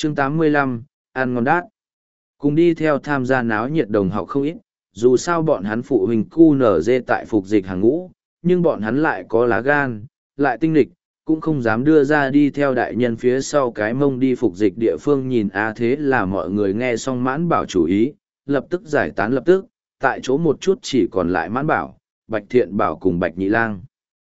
Chương 85, ăn ngon đát. Cùng đi theo tham gia náo nhiệt đồng học không ít, dù sao bọn hắn phụ huynh QNZ tại phục dịch hàng ngũ, nhưng bọn hắn lại có lá gan, lại tinh lịch, cũng không dám đưa ra đi theo đại nhân phía sau cái mông đi phục dịch địa phương nhìn thế là mọi người nghe xong Mãn Bảo chủ ý, lập tức giải tán lập tức, tại chỗ một chút chỉ còn lại Mãn Bảo, Bạch Thiện Bảo cùng Bạch Nhị Lang.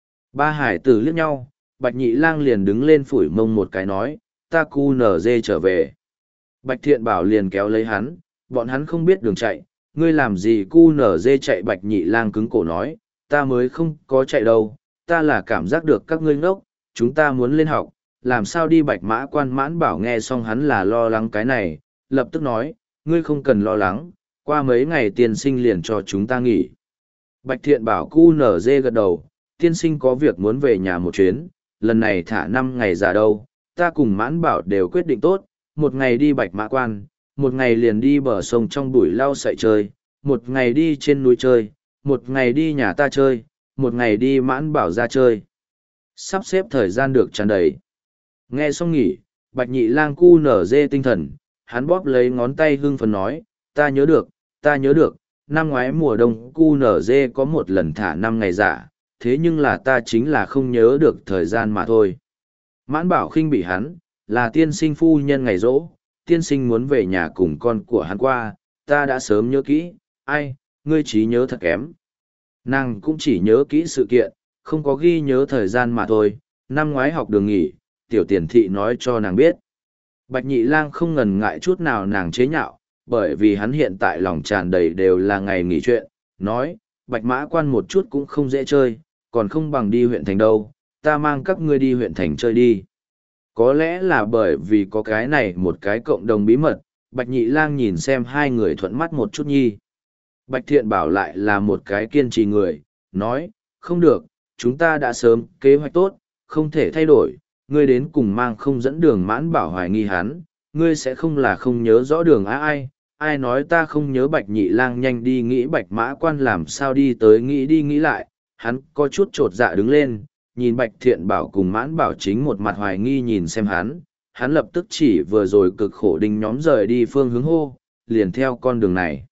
Ba hải tử liếc nhau, Bạch Nhị Lang liền đứng lên phủi mông một cái nói, ta QNZ trở về. Bạch Thiện Bảo liền kéo lấy hắn, bọn hắn không biết đường chạy, ngươi làm gì QNZ chạy. Bạch Nhị Lang cứng cổ nói, ta mới không có chạy đâu, ta là cảm giác được các ngươi ngốc, chúng ta muốn lên học, làm sao đi. Bạch Mã Quan Mãn Bảo nghe xong hắn là lo lắng cái này, lập tức nói, ngươi không cần lo lắng, qua mấy ngày tiên sinh liền cho chúng ta nghỉ. Bạch Thiện Bảo QNZ gật đầu, tiên sinh có việc muốn về nhà một chuyến, lần này thả 5 ngày giả đâu, ta cùng Mãn Bảo đều quyết định tốt, một ngày đi Bạch Mã Quan, một ngày liền đi bờ sông trong bụi lau sậy chơi, một ngày đi trên núi chơi, một ngày đi nhà ta chơi, một ngày đi Mãn Bảo ra chơi. Sắp xếp thời gian được tràn đầy. Nghe xong nghỉ, Bạch Nhị Lang QNZ tinh thần, hắn bóp lấy ngón tay hưng phấn nói, ta nhớ được, năm ngoái mùa đông QNZ có một lần thả 5 ngày giả, thế nhưng là ta chính là không nhớ được thời gian mà thôi. Mãn Bảo khinh bị hắn, là tiên sinh phu nhân ngày rỗ, tiên sinh muốn về nhà cùng con của hắn qua, ta đã sớm nhớ kỹ, ai, ngươi trí nhớ thật kém. Nàng cũng chỉ nhớ kỹ sự kiện, không có ghi nhớ thời gian mà thôi, năm ngoái học đường nghỉ, tiểu tiền thị nói cho nàng biết. Bạch Nhị Lang không ngần ngại chút nào nàng chế nhạo, bởi vì hắn hiện tại lòng tràn đầy đều là ngày nghỉ chuyện, nói, Bạch Mã Quan một chút cũng không dễ chơi, còn không bằng đi huyện thành đâu, ta mang các ngươi đi huyện thành chơi đi. Có lẽ là bởi vì có cái này một cái cộng đồng bí mật, Bạch Nhị Lang nhìn xem hai người thuận mắt một chút nhi. Bạch Thiện Bảo lại là một cái kiên trì người, nói, không được, chúng ta đã sớm kế hoạch tốt, không thể thay đổi, ngươi đến cùng mang không dẫn đường. Mãn Bảo hoài nghi hắn, ngươi sẽ không là không nhớ rõ đường ai nói ta không nhớ. Bạch Nhị Lang nhanh đi nghĩ Bạch Mã Quan làm sao đi tới, nghĩ đi nghĩ lại, hắn có chút chột dạ đứng lên, nhìn Bạch Thiện Bảo cùng Mãn Bảo chính một mặt hoài nghi nhìn xem hắn lập tức chỉ vừa rồi cực khổ đinh nhóm rời đi phương hướng hô, liền theo con đường này.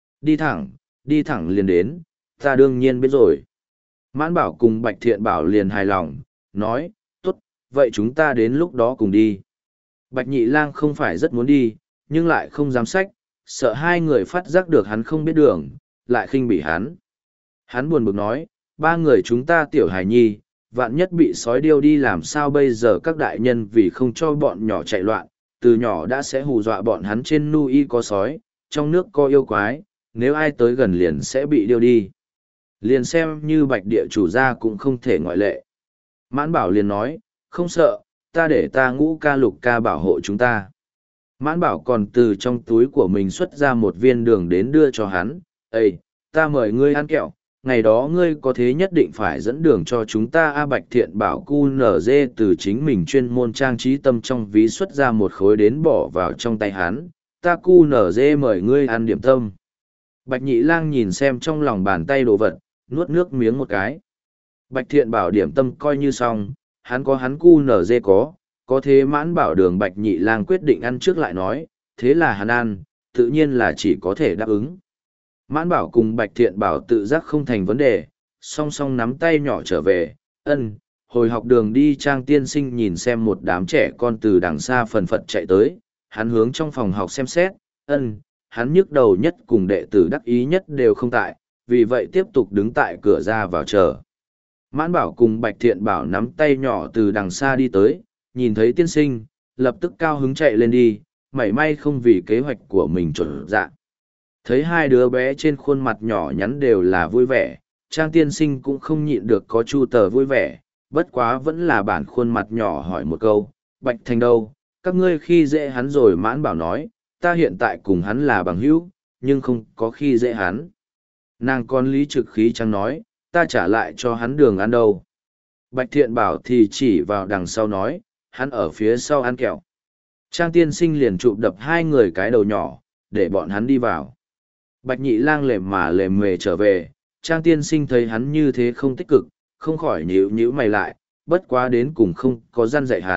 Đi thẳng liền đến, ta đương nhiên biết rồi. Mãn Bảo cùng Bạch Thiện Bảo liền hài lòng, nói, tốt, vậy chúng ta đến lúc đó cùng đi. Bạch Nhị Lang không phải rất muốn đi, nhưng lại không dám xách, sợ hai người phát giác được hắn không biết đường, lại khinh bỉ hắn. Hắn buồn bực nói, ba người chúng ta tiểu hài nhi, vạn nhất bị sói điêu đi làm sao bây giờ. Các đại nhân vì không cho bọn nhỏ chạy loạn, từ nhỏ đã sẽ hù dọa bọn hắn trên nuôi có sói, trong nước có yêu quái, nếu ai tới gần liền sẽ bị điêu đi. Liền xem như Bạch địa chủ gia cũng không thể ngoại lệ. Mãn Bảo liền nói, không sợ, ta để ta Ngũ ca Lục ca bảo hộ chúng ta. Mãn Bảo còn từ trong túi của mình xuất ra một viên đường đến đưa cho hắn, ê, ta mời ngươi ăn kẹo, ngày đó ngươi có thế nhất định phải dẫn đường cho chúng ta. Bạch Thiện Bảo QNZ từ chính mình chuyên môn trang trí tâm trong ví xuất ra một khối đến bỏ vào trong tay hắn, ta QNZ mời ngươi ăn điểm tâm. Bạch Nhị Lang nhìn xem trong lòng bàn tay đồ vật, nuốt nước miếng một cái. Bạch Thiện Bảo điểm tâm coi như xong, hắn có hắn QNZ có thế Mãn Bảo đường. Bạch Nhị Lang quyết định ăn trước lại nói, thế là hắn ăn, tự nhiên là chỉ có thể đáp ứng. Mãn Bảo cùng Bạch Thiện Bảo tự giác không thành vấn đề, song song nắm tay nhỏ trở về, hồi học đường đi. Trang tiên sinh nhìn xem một đám trẻ con từ đằng xa phần phật chạy tới, hắn hướng trong phòng học xem xét, hắn nhức đầu nhất cùng đệ tử đắc ý nhất đều không tại, vì vậy tiếp tục đứng tại cửa ra vào chờ. Mãn Bảo cùng Bạch Thiện Bảo nắm tay nhỏ từ đằng xa đi tới, nhìn thấy tiên sinh, lập tức cao hứng chạy lên đi, mảy may không vì kế hoạch của mình chuẩn dạ. Thấy hai đứa bé trên khuôn mặt nhỏ nhắn đều là vui vẻ, Trang tiên sinh cũng không nhịn được có chu tờ vui vẻ, bất quá vẫn là bản khuôn mặt nhỏ hỏi một câu, Bạch Thành đâu, các ngươi khi dễ hắn rồi. Mãn Bảo nói, ta hiện tại cùng hắn là bằng hữu, nhưng không có khi dễ hắn. Nàng con lý trực khí chẳng nói, ta trả lại cho hắn đường ăn đâu. Bạch Thiện Bảo thì chỉ vào đằng sau nói, hắn ở phía sau ăn kẹo. Trang tiên sinh liền chụp đập hai người cái đầu nhỏ, để bọn hắn đi vào. Bạch Nhị Lang lềm mề trở về, Trang tiên sinh thấy hắn như thế không tích cực, không khỏi nhíu nhíu mày lại, bất quá đến cùng không có răn dạy hắn,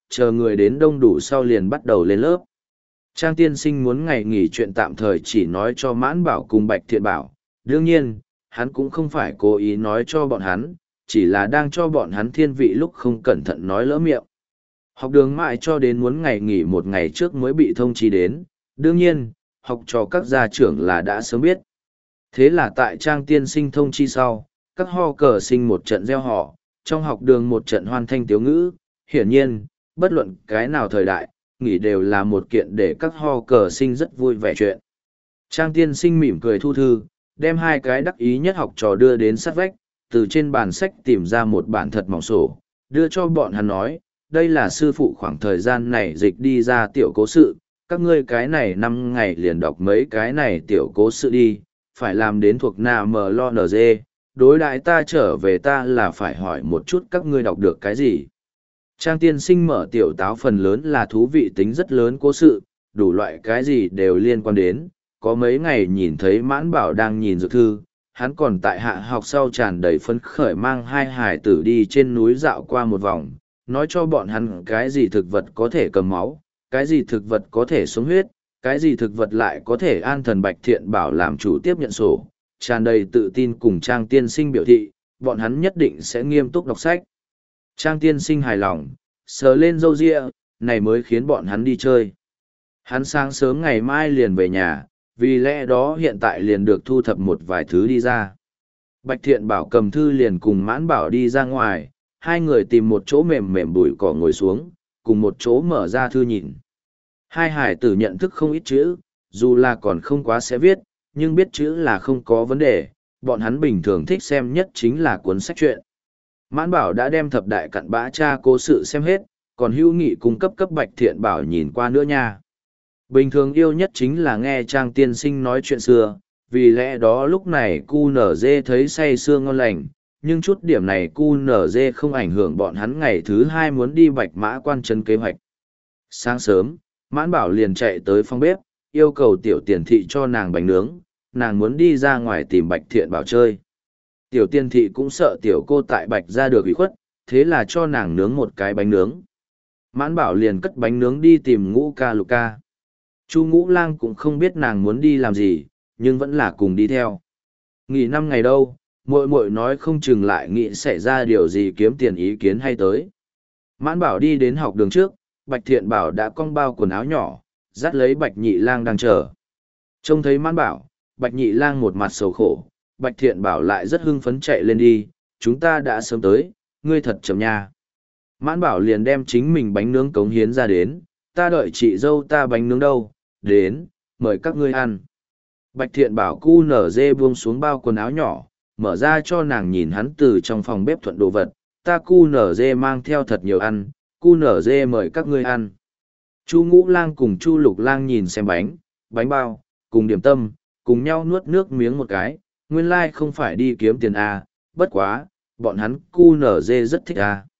chờ người đến đông đủ sau liền bắt đầu lên lớp. Trang tiên sinh muốn ngày nghỉ chuyện tạm thời chỉ nói cho Mãn Bảo cùng Bạch Thiện Bảo. Đương nhiên, hắn cũng không phải cố ý nói cho bọn hắn, chỉ là đang cho bọn hắn thiên vị lúc không cẩn thận nói lỡ miệng. Học đường mãi cho đến muốn ngày nghỉ một ngày trước mới bị thông chi đến. Đương nhiên, học trò các gia trưởng là đã sớm biết. Thế là tại Trang tiên sinh thông chi sau, các ho cờ sinh một trận gieo họ, trong học đường một trận hoan thanh tiếu ngữ. Hiển nhiên, bất luận cái nào thời đại, nghỉ đều là một kiện để các ho cờ sinh rất vui vẻ chuyện. Trang tiên sinh mỉm cười thu thư, đem hai cái đắc ý nhất học trò đưa đến sát vách, từ trên bàn sách tìm ra một bản thật mỏng sổ, đưa cho bọn hắn nói, đây là sư phụ khoảng thời gian này dịch đi ra tiểu cố sự, các ngươi cái này 5 ngày liền đọc mấy cái này tiểu cố sự đi, phải làm đến thuộc NMLNG, đối đãi ta trở về ta là phải hỏi một chút các ngươi đọc được cái gì. Trang tiên sinh mở tiểu táo phần lớn là thú vị tính rất lớn cố sự, đủ loại cái gì đều liên quan đến, có mấy ngày nhìn thấy Mãn Bảo đang nhìn dược thư, hắn còn tại hạ học sau tràn đầy phấn khởi mang hai hải tử đi trên núi dạo qua một vòng, nói cho bọn hắn cái gì thực vật có thể cầm máu, cái gì thực vật có thể sống huyết, cái gì thực vật lại có thể an thần. Bạch Thiện Bảo làm chủ tiếp nhận sổ, tràn đầy tự tin cùng Trang tiên sinh biểu thị, bọn hắn nhất định sẽ nghiêm túc đọc sách. Trang tiên sinh hài lòng, sờ lên râu ria, này mới khiến bọn hắn đi chơi. Hắn sáng sớm ngày mai liền về nhà, vì lẽ đó hiện tại liền được thu thập một vài thứ đi ra. Bạch Thiện Bảo cầm thư liền cùng Mãn Bảo đi ra ngoài, hai người tìm một chỗ mềm mềm bụi cỏ ngồi xuống, cùng một chỗ mở ra thư nhìn. Hai hải tử nhận thức không ít chữ, dù là còn không quá sẽ viết, nhưng biết chữ là không có vấn đề, bọn hắn bình thường thích xem nhất chính là cuốn sách truyện. Mãn Bảo đã đem thập đại cặn bã cha cố sự xem hết, còn Hữu Nghị cung cấp Bạch Thiện Bảo nhìn qua nữa nha. Bình thường yêu nhất chính là nghe Trang tiên sinh nói chuyện xưa, vì lẽ đó lúc này QNZ thấy say sưa ngon lành, nhưng chút điểm này QNZ không ảnh hưởng bọn hắn ngày thứ hai muốn đi Bạch Mã quan trấn kế hoạch. Sáng sớm, Mãn Bảo liền chạy tới phòng bếp, yêu cầu tiểu tiền thị cho nàng bánh nướng, nàng muốn đi ra ngoài tìm Bạch Thiện Bảo chơi. Tiểu tiền thị cũng sợ tiểu cô tại Bạch ra được ủy khuất, thế là cho nàng nướng một cái bánh nướng. Mãn Bảo liền cất bánh nướng đi tìm Ngũ Ca Lục Ca. Chu Ngũ Lang cũng không biết nàng muốn đi làm gì, nhưng vẫn là cùng đi theo. Nghỉ 5 ngày đâu, muội muội nói không chừng lại nghĩ xảy ra điều gì kiếm tiền ý kiến hay tới. Mãn Bảo đi đến học đường trước, Bạch Thiện Bảo đã cong bao quần áo nhỏ, dắt lấy Bạch Nhị Lang đang chờ. Trông thấy Mãn Bảo, Bạch Nhị Lang một mặt sầu khổ, Bạch Thiện Bảo lại rất hưng phấn chạy lên đi, chúng ta đã sớm tới, ngươi thật chậm nha. Mãn Bảo liền đem chính mình bánh nướng cống hiến ra đến, ta đợi chị dâu ta bánh nướng đâu, đến, mời các ngươi ăn. Bạch Thiện Bảo QNZ buông xuống bao quần áo nhỏ, mở ra cho nàng nhìn hắn từ trong phòng bếp thuận đồ vật, ta QNZ mang theo thật nhiều ăn, QNZ mời các ngươi ăn. Chu Ngũ Lang cùng Chu Lục Lang nhìn xem bánh bao, cùng điểm tâm, cùng nhau nuốt nước miếng một cái, nguyên lai không phải đi kiếm tiền à, bất quá, bọn hắn QNZ rất thích à.